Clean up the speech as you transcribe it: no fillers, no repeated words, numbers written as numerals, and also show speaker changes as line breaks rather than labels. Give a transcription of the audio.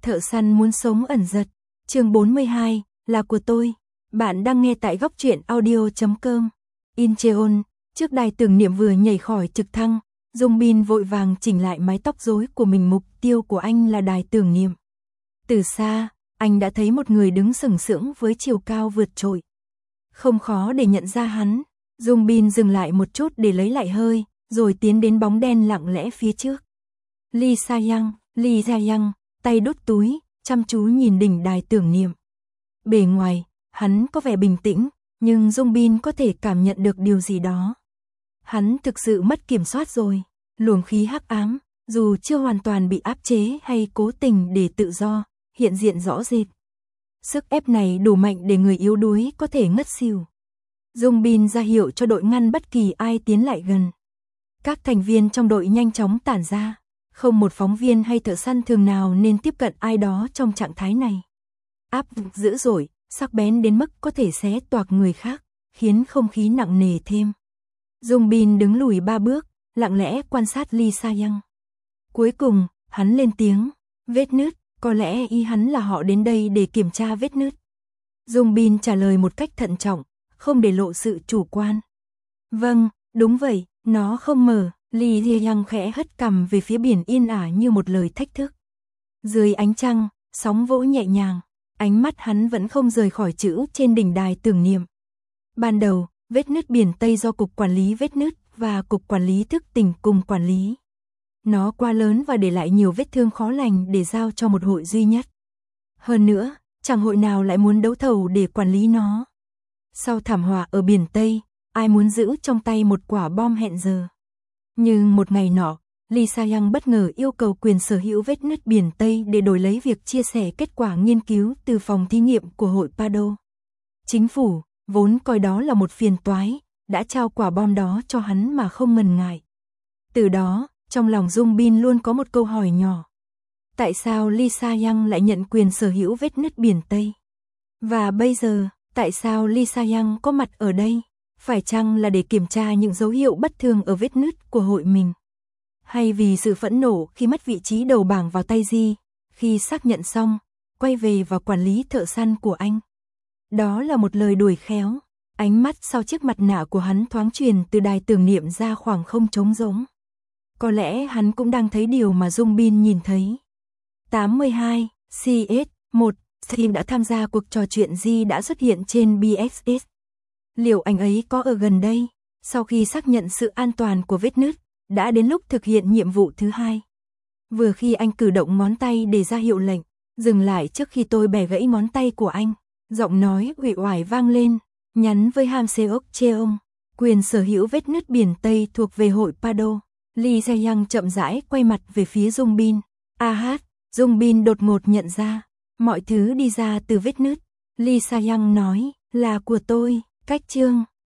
Thợ săn muốn sống ẩn giật. Chương 42, là của tôi. Bạn đang nghe tại góc truyện audio.com. Incheon, trước đài tưởng niệm vừa nhảy khỏi trực thăng, Dung Bin vội vàng chỉnh lại mái tóc rối của mình. Mục tiêu của anh là đài tưởng niệm. Từ xa, anh đã thấy một người đứng sừng sững với chiều cao vượt trội. Không khó để nhận ra hắn. Dung Bin dừng lại một chút để lấy lại hơi, rồi tiến đến bóng đen lặng lẽ phía trước. Lee Sa-young, tay đút túi, chăm chú nhìn đỉnh đài tưởng niệm. Bề ngoài, hắn có vẻ bình tĩnh, nhưng Dung Bin có thể cảm nhận được điều gì đó. Hắn thực sự mất kiểm soát rồi. Luồng khí hắc ám, dù chưa hoàn toàn bị áp chế hay cố tình để tự do, hiện diện rõ rệt. Sức ép này đủ mạnh để người yếu đuối có thể ngất xỉu. Dung Bin ra hiệu cho đội ngăn bất kỳ ai tiến lại gần. Các thành viên trong đội nhanh chóng tản ra. Không một phóng viên hay thợ săn thường nào nên tiếp cận ai đó trong trạng thái này. Áp lực dữ dội, sắc bén đến mức có thể xé toạc người khác, khiến không khí nặng nề thêm. Dung Bin đứng lùi 3 bước, lặng lẽ quan sát Lee Sa-young. Cuối cùng, hắn lên tiếng, vết nứt, có lẽ ý hắn là họ đến đây để kiểm tra vết nứt. Dung Bin trả lời một cách thận trọng, không để lộ sự chủ quan. Vâng, đúng vậy, nó không mở. Lee Sa-young khẽ hất cằm về phía biển yên ả như một lời thách thức. Dưới ánh trăng, sóng vỗ nhẹ nhàng, ánh mắt hắn vẫn không rời khỏi chữ trên đỉnh đài tưởng niệm. Ban đầu, vết nứt biển Tây do Cục Quản lý Vết nứt và Cục Quản lý Thức tỉnh cùng quản lý. Nó quá lớn và để lại nhiều vết thương khó lành để giao cho một hội duy nhất. Hơn nữa, chẳng hội nào lại muốn đấu thầu để quản lý nó. Sau thảm họa ở biển Tây, ai muốn giữ trong tay một quả bom hẹn giờ. Nhưng một ngày nọ, Lee Sa-young bất ngờ yêu cầu quyền sở hữu vết nứt biển Tây để đổi lấy việc chia sẻ kết quả nghiên cứu từ phòng thí nghiệm của hội Pado. Chính phủ, vốn coi đó là một phiền toái, đã trao quả bom đó cho hắn mà không ngần ngại. Từ đó, trong lòng Dung Bin luôn có một câu hỏi nhỏ. Tại sao Lee Sa-young lại nhận quyền sở hữu vết nứt biển Tây? Và bây giờ, tại sao Lee Sa-young có mặt ở đây? Phải chăng là để kiểm tra những dấu hiệu bất thường ở vết nứt của hội mình? Hay vì sự phẫn nộ khi mất vị trí đầu bảng vào tay Ji, khi xác nhận xong, quay về vào quản lý thợ săn của anh? Đó là một lời đuổi khéo. Ánh mắt sau chiếc mặt nạ của hắn thoáng truyền từ đài tưởng niệm ra khoảng không trống rỗng. Có lẽ hắn cũng đang thấy điều mà Dung Bin nhìn thấy. 82, CS1, Sim đã tham gia cuộc trò chuyện Ji đã xuất hiện trên BXS. Liệu anh ấy có ở gần đây? Sau khi xác nhận sự an toàn của vết nứt, đã đến lúc thực hiện nhiệm vụ thứ 2. Vừa khi anh cử động ngón tay để ra hiệu lệnh, dừng lại trước khi tôi bẻ gãy ngón tay của anh. Giọng nói uể oải vang lên, nhắn với Hamseok Cheong, quyền sở hữu vết nứt biển Tây thuộc về hội Pado. Lee Sa-young chậm rãi quay mặt về phía Dung Bin. Dung Bin đột ngột nhận ra, mọi thứ đi ra từ vết nứt. Lee Sa-young nói, là của tôi. Cách chương